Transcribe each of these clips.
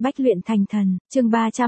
Bách luyện thành thần, chương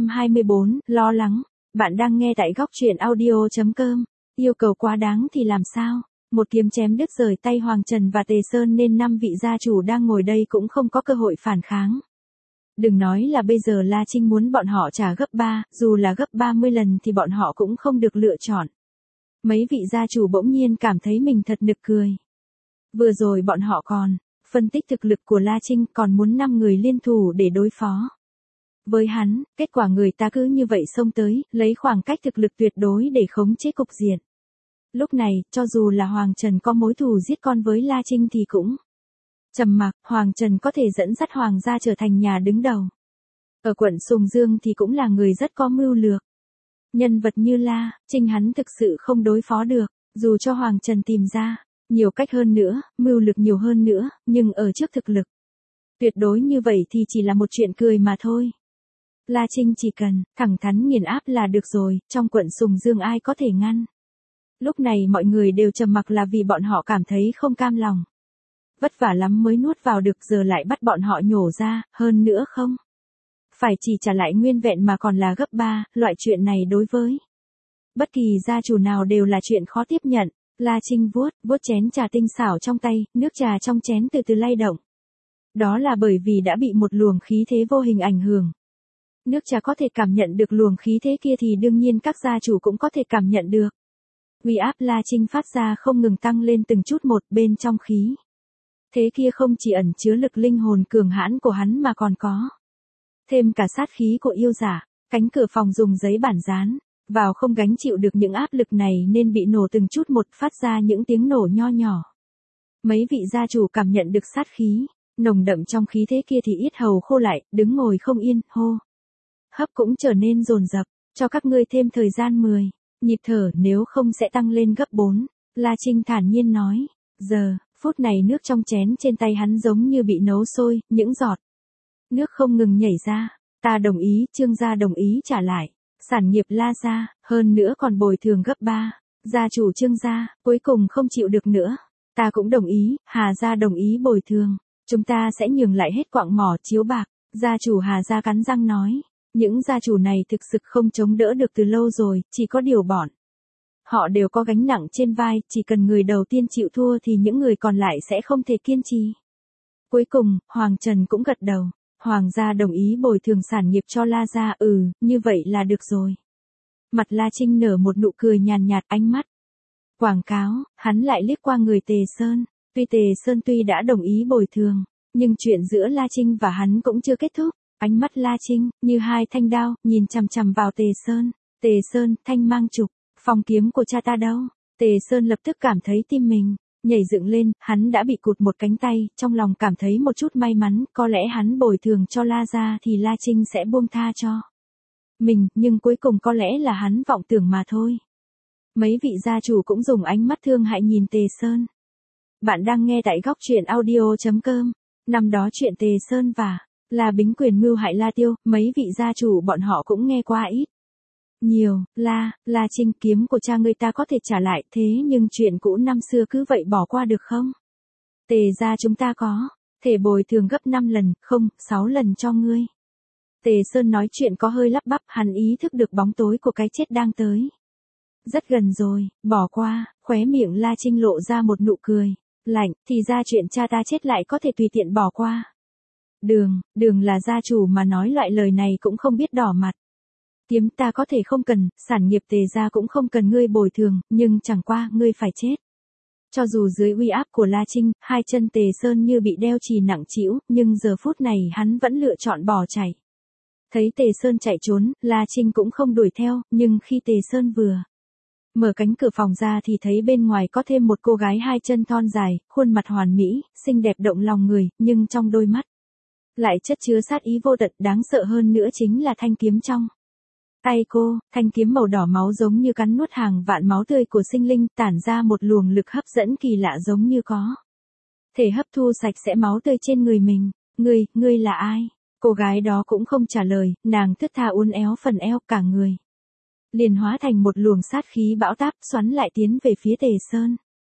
324, lo lắng. Bạn đang nghe tại góc truyện audio.com. Yêu cầu quá đáng thì làm sao? Một kiếm chém đứt rời tay Hoàng Trần và Tề Sơn nên 5 vị gia chủ đang ngồi đây cũng không có cơ hội phản kháng. Đừng nói là bây giờ La Trinh muốn bọn họ trả gấp 3, dù là gấp 30 lần thì bọn họ cũng không được lựa chọn. Mấy vị gia chủ bỗng nhiên cảm thấy mình thật nực cười. Vừa rồi bọn họ còn phân tích thực lực của La Trinh, còn muốn 5 người liên thủ để đối phó với hắn, kết quả người ta cứ như vậy xông tới, lấy khoảng cách thực lực tuyệt đối để khống chế cục diện. Lúc này, cho dù là Hoàng Trần có mối thù giết con với La Trinh thì cũng trầm mặc. Hoàng Trần có thể dẫn dắt Hoàng gia trở thành nhà đứng đầu ở quận Sùng Dương thì cũng là người rất có mưu lược. Nhân vật như La Trinh hắn thực sự không đối phó được, dù cho Hoàng Trần tìm ra nhiều cách hơn nữa, mưu lược nhiều hơn nữa, nhưng ở trước thực lực tuyệt đối như vậy thì chỉ là một chuyện cười mà thôi. La Trinh chỉ cần thẳng thắn nghiền áp là được rồi, trong quận Sùng Dương ai có thể ngăn. Lúc này mọi người đều trầm mặc là vì bọn họ cảm thấy không cam lòng. Vất vả lắm mới nuốt vào được, giờ lại bắt bọn họ nhổ ra, hơn nữa không phải chỉ trả lại nguyên vẹn mà còn là gấp 3, loại chuyện này đối với bất kỳ gia chủ nào đều là chuyện khó tiếp nhận. La Trinh vuốt chén trà tinh xảo trong tay, nước trà trong chén từ từ lay động. Đó là bởi vì đã bị một luồng khí thế vô hình ảnh hưởng. Nước trà có thể cảm nhận được luồng khí thế kia thì đương nhiên các gia chủ cũng có thể cảm nhận được. Uy áp La Trinh phát ra không ngừng tăng lên từng chút một, bên trong khí thế kia không chỉ ẩn chứa lực linh hồn cường hãn của hắn mà còn có thêm cả sát khí của yêu giả. Cánh cửa phòng dùng giấy bản dán vào không gánh chịu được những áp lực này nên bị nổ từng chút một, phát ra những tiếng nổ nho nhỏ. Mấy vị gia chủ cảm nhận được sát khí nồng đậm trong khí thế kia thì yết hầu khô lại, đứng ngồi không yên, hô hấp cũng trở nên dồn dập. Cho các ngươi thêm thời gian 10 nhịp thở, nếu không sẽ tăng lên gấp 4. La Trinh thản nhiên nói. Giờ phút này nước trong chén trên tay hắn giống như bị nấu sôi, những giọt nước không ngừng nhảy ra. Ta đồng ý, Trương gia đồng ý trả lại sản nghiệp La gia, hơn nữa còn bồi thường gấp 3. Gia chủ Trương gia cuối cùng không chịu được nữa. Ta cũng đồng ý, Hà gia đồng ý bồi thường. Chúng ta sẽ nhường lại hết quặng mỏ chiếu bạc. Gia chủ Hà gia cắn răng nói. Những gia chủ này thực sự không chống đỡ được từ lâu rồi, chỉ có điều bọn họ đều có gánh nặng trên vai, chỉ cần người đầu tiên chịu thua thì những người còn lại sẽ không thể kiên trì. Cuối cùng, Hoàng Trần cũng gật đầu. Hoàng gia đồng ý bồi thường sản nghiệp cho La gia, như vậy là được rồi. Mặt La Trinh nở một nụ cười nhàn nhạt, ánh mắt quảng cáo, hắn lại liếc qua người Tề Sơn. Tề Sơn tuy đã đồng ý bồi thường, nhưng chuyện giữa La Trinh và hắn cũng chưa kết thúc. Ánh mắt La Trinh như hai thanh đao, nhìn chằm chằm vào Tề Sơn. Tề Sơn, thanh mang trục, phong kiếm của cha ta đâu? Tề Sơn lập tức cảm thấy tim mình nhảy dựng lên, hắn đã bị cụt một cánh tay, trong lòng cảm thấy một chút may mắn, có lẽ hắn bồi thường cho La gia thì La Trinh sẽ buông tha cho mình, nhưng cuối cùng có lẽ là hắn vọng tưởng mà thôi. Mấy vị gia chủ cũng dùng ánh mắt thương hại nhìn Tề Sơn. Bạn đang nghe tại góc truyện audio.com. Năm đó chuyện Tề Sơn và La Bính quyền mưu hại La Tiêu, mấy vị gia chủ bọn họ cũng nghe qua ít nhiều. La Trinh, kiếm của cha người ta có thể trả lại, thế nhưng chuyện cũ năm xưa cứ vậy bỏ qua được không? Tề gia chúng ta có thể bồi thường gấp 5 lần, không, 6 lần cho ngươi. Tề Sơn nói chuyện có hơi lắp bắp, hắn ý thức được bóng tối của cái chết đang tới rất gần rồi, bỏ qua. Khóe miệng La Trinh lộ ra một nụ cười lạnh, thì ra chuyện cha ta chết lại có thể tùy tiện bỏ qua. Đường là gia chủ mà nói loại lời này cũng không biết đỏ mặt. Kiếm ta có thể không cần, sản nghiệp Tề gia cũng không cần ngươi bồi thường, nhưng chẳng qua ngươi phải chết. Cho dù dưới uy áp của La Trinh, hai chân Tề Sơn như bị đeo chì nặng trĩu, nhưng giờ phút này hắn vẫn lựa chọn bỏ chạy. Thấy Tề Sơn chạy trốn, La Trinh cũng không đuổi theo, nhưng khi Tề Sơn vừa mở cánh cửa phòng ra thì thấy bên ngoài có thêm một cô gái hai chân thon dài, khuôn mặt hoàn mỹ, xinh đẹp động lòng người, nhưng trong đôi mắt lại chất chứa sát ý vô tận. Đáng sợ hơn nữa chính là thanh kiếm trong tay cô. Thanh kiếm màu đỏ máu giống như cắn nuốt hàng vạn máu tươi của sinh linh, tản ra một luồng lực hấp dẫn kỳ lạ, giống như có thể hấp thu sạch sẽ máu tươi trên người mình. Ngươi là ai? Cô gái đó cũng không trả lời, nàng thướt tha uốn éo phần eo, cả người liền hóa thành một luồng sát khí bão táp, xoắn lại tiến về phía Tề Sơn.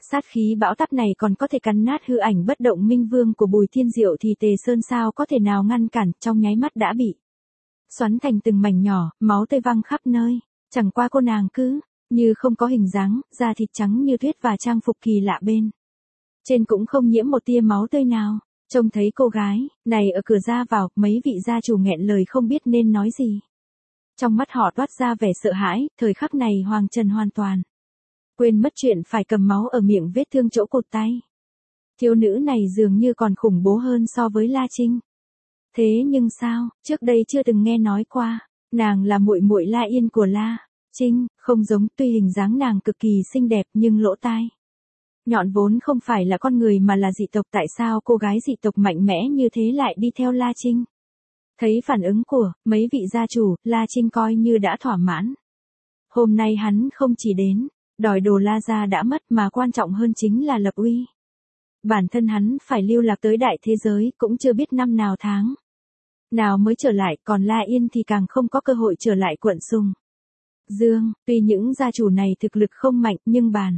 Sát khí bão táp này còn có thể cắn nát hư ảnh bất động minh vương của Bùi Thiên Diệu thì Tề Sơn sao có thể nào ngăn cản, trong nháy mắt đã bị xoắn thành từng mảnh nhỏ, máu tươi văng khắp nơi. Chẳng qua cô nàng cứ như không có hình dáng, da thịt trắng như tuyết và trang phục kỳ lạ bên trên cũng không nhiễm một tia máu tươi nào. Trông thấy cô gái này ở cửa ra vào, mấy vị gia chủ nghẹn lời không biết nên nói gì. Trong mắt họ toát ra vẻ sợ hãi, thời khắc này Hoàng Trần hoàn toàn quên mất chuyện phải cầm máu ở miệng vết thương chỗ cụt tay. Thiếu nữ này dường như còn khủng bố hơn so với La Trinh. Thế nhưng sao, trước đây chưa từng nghe nói qua, nàng là muội muội La Yên của La Trinh, không giống, tuy hình dáng nàng cực kỳ xinh đẹp nhưng lỗ tai nhọn vốn không phải là con người mà là dị tộc, tại sao cô gái dị tộc mạnh mẽ như thế lại đi theo La Trinh? Thấy phản ứng của mấy vị gia chủ, La Trinh coi như đã thỏa mãn. Hôm nay hắn không chỉ đến đòi đồ La gia đã mất mà quan trọng hơn chính là lập uy. Bản thân hắn phải lưu lạc tới đại thế giới cũng chưa biết năm nào tháng nào mới trở lại, còn La Yên thì càng không có cơ hội trở lại quận Sùng Dương. Tuy những gia chủ này thực lực không mạnh nhưng bàn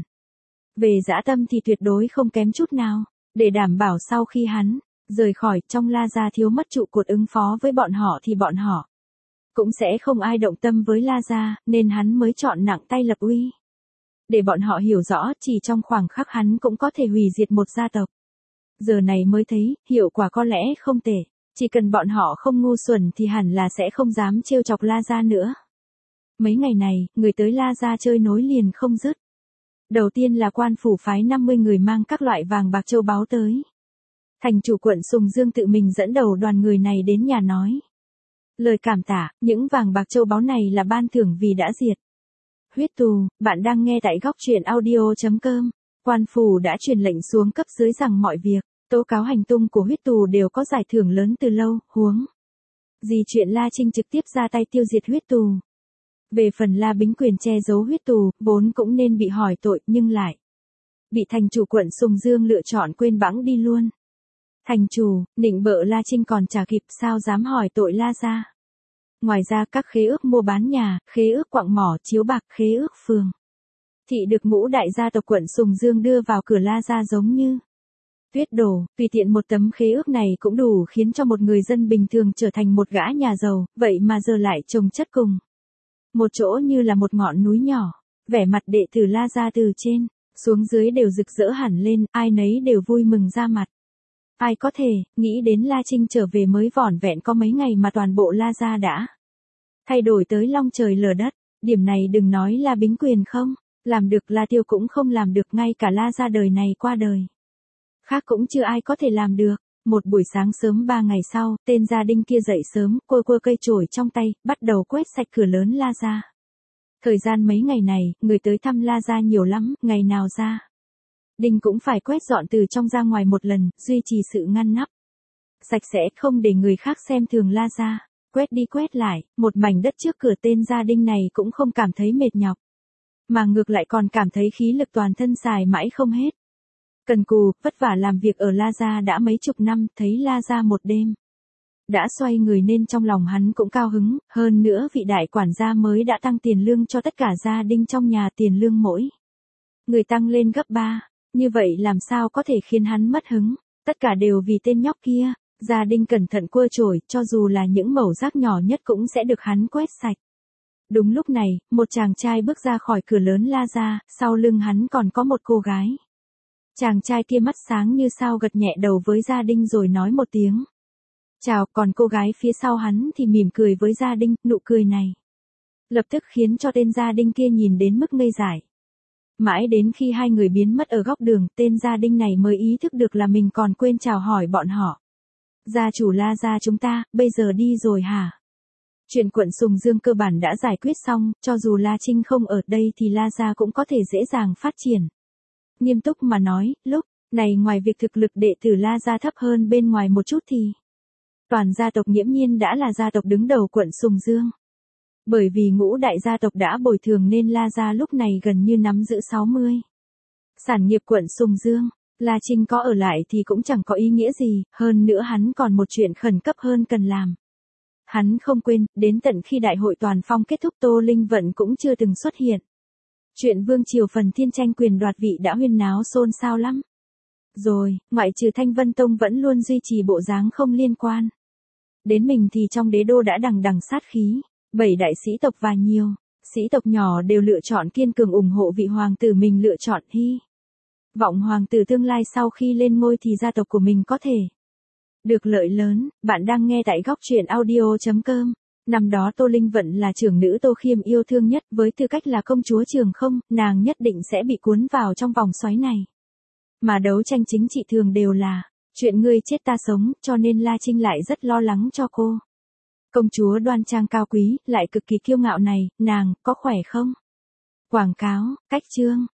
về dã tâm thì tuyệt đối không kém chút nào. Để đảm bảo sau khi hắn rời khỏi trong La gia thiếu mất trụ cột ứng phó với bọn họ thì bọn họ cũng sẽ không ai động tâm với La gia, nên hắn mới chọn nặng tay lập uy. Để bọn họ hiểu rõ chỉ trong khoảng khắc hắn cũng có thể hủy diệt một gia tộc. Giờ này mới thấy, hiệu quả có lẽ không tệ. Chỉ cần bọn họ không ngu xuẩn thì hẳn là sẽ không dám trêu chọc La gia nữa. Mấy ngày này, người tới La gia chơi nối liền không dứt. Đầu tiên là quan phủ phái 50 người mang các loại vàng bạc châu báu tới. Thành chủ quận Sùng Dương tự mình dẫn đầu đoàn người này đến nhà nói lời cảm tạ, những vàng bạc châu báu này là ban thưởng vì đã diệt huyết tù. Bạn đang nghe tại góc truyện audio.com. Quan phủ đã truyền lệnh xuống cấp dưới rằng mọi việc tố cáo hành tung của huyết tù đều có giải thưởng lớn từ lâu, huống gì chuyện La Trinh trực tiếp ra tay tiêu diệt huyết tù. Về phần La Bính Quyền che giấu huyết tù, vốn cũng nên bị hỏi tội nhưng lại bị thành chủ quận Sùng Dương lựa chọn quên bẵng đi luôn. Thành chủ, nịnh bợ La Trinh còn chả kịp, sao dám hỏi tội La gia. Ngoài ra các khế ước mua bán nhà, khế ước quặng mỏ, chiếu bạc, khế ước phường thị được ngũ đại gia tộc quận Sùng Dương đưa vào cửa La gia giống như tuyết đổ. Tùy tiện một tấm khế ước này cũng đủ khiến cho một người dân bình thường trở thành một gã nhà giàu, vậy mà giờ lại chồng chất cùng một chỗ như là một ngọn núi nhỏ. Vẻ mặt đệ tử La gia từ trên xuống dưới đều rực rỡ hẳn lên, ai nấy đều vui mừng ra mặt. Ai có thể nghĩ đến La Trinh trở về mới vỏn vẹn có mấy ngày mà toàn bộ La gia đã thay đổi tới long trời lở đất. Điểm này đừng nói là Bính Quyền không làm được, La Tiêu cũng không làm được, ngay cả La gia đời này qua đời khác cũng chưa ai có thể làm được. Một buổi sáng sớm 3 ngày sau, tên gia đình kia dậy sớm, cua cây chổi trong tay, bắt đầu quét sạch cửa lớn La gia. Thời gian mấy ngày này, người tới thăm La gia nhiều lắm, ngày nào ra đình cũng phải quét dọn từ trong ra ngoài một lần, duy trì sự ngăn nắp sạch sẽ, không để người khác xem thường La gia. Quét đi quét lại, một mảnh đất trước cửa tên gia đình này cũng không cảm thấy mệt nhọc, mà ngược lại còn cảm thấy khí lực toàn thân xài mãi không hết. Cần cù, vất vả làm việc ở La gia đã mấy chục năm, thấy La gia một đêm đã xoay người nên trong lòng hắn cũng cao hứng, hơn nữa vị đại quản gia mới đã tăng tiền lương cho tất cả gia đình trong nhà, tiền lương mỗi người tăng lên gấp 3, như vậy làm sao có thể khiến hắn mất hứng, tất cả đều vì tên nhóc kia. Gia đình cẩn thận cua chổi, cho dù là những mẩu rác nhỏ nhất cũng sẽ được hắn quét sạch. Đúng lúc này, một chàng trai bước ra khỏi cửa lớn La gia, sau lưng hắn còn có một cô gái. Chàng trai kia mắt sáng như sao gật nhẹ đầu với gia đình rồi nói một tiếng chào, còn cô gái phía sau hắn thì mỉm cười với gia đình. Nụ cười này lập tức khiến cho tên gia đình kia nhìn đến mức ngây dại. Mãi đến khi hai người biến mất ở góc đường, tên gia đình này mới ý thức được là mình còn quên chào hỏi bọn họ. Gia chủ La gia chúng ta, bây giờ đi rồi hả? Chuyện quận Sùng Dương cơ bản đã giải quyết xong, cho dù La Trinh không ở đây thì La gia cũng có thể dễ dàng phát triển. Nghiêm túc mà nói, lúc này ngoài việc thực lực đệ tử La gia thấp hơn bên ngoài một chút thì toàn gia tộc nghiễm nhiên đã là gia tộc đứng đầu quận Sùng Dương. Bởi vì ngũ đại gia tộc đã bồi thường nên La gia lúc này gần như nắm giữ 60 sản nghiệp quận Sùng Dương. La Trinh có ở lại thì cũng chẳng có ý nghĩa gì, hơn nữa hắn còn một chuyện khẩn cấp hơn cần làm. Hắn không quên, đến tận khi đại hội toàn phong kết thúc Tô Linh Vận cũng chưa từng xuất hiện. Chuyện vương triều phần thiên tranh quyền đoạt vị đã huyên náo xôn xao lắm. Rồi, ngoại trừ Thanh Vân Tông vẫn luôn duy trì bộ dáng không liên quan. Đến mình thì trong đế đô đã đằng đằng sát khí, 7 đại sĩ tộc và nhiều sĩ tộc nhỏ đều lựa chọn kiên cường ủng hộ vị hoàng tử mình lựa chọn. Hy vọng hoàng tử tương lai sau khi lên ngôi thì gia tộc của mình có thể được lợi lớn. Bạn đang nghe tại góc truyện audio.com. Năm đó Tô Linh Vận là trưởng nữ Tô Khiêm yêu thương nhất, với tư cách là công chúa Trường Không, nàng nhất định sẽ bị cuốn vào trong vòng xoáy này. Mà đấu tranh chính trị thường đều là chuyện ngươi chết ta sống, cho nên La Trinh lại rất lo lắng cho cô. Công chúa đoan trang cao quý, lại cực kỳ kiêu ngạo này, nàng có khỏe không? Quảng cáo, cách chương.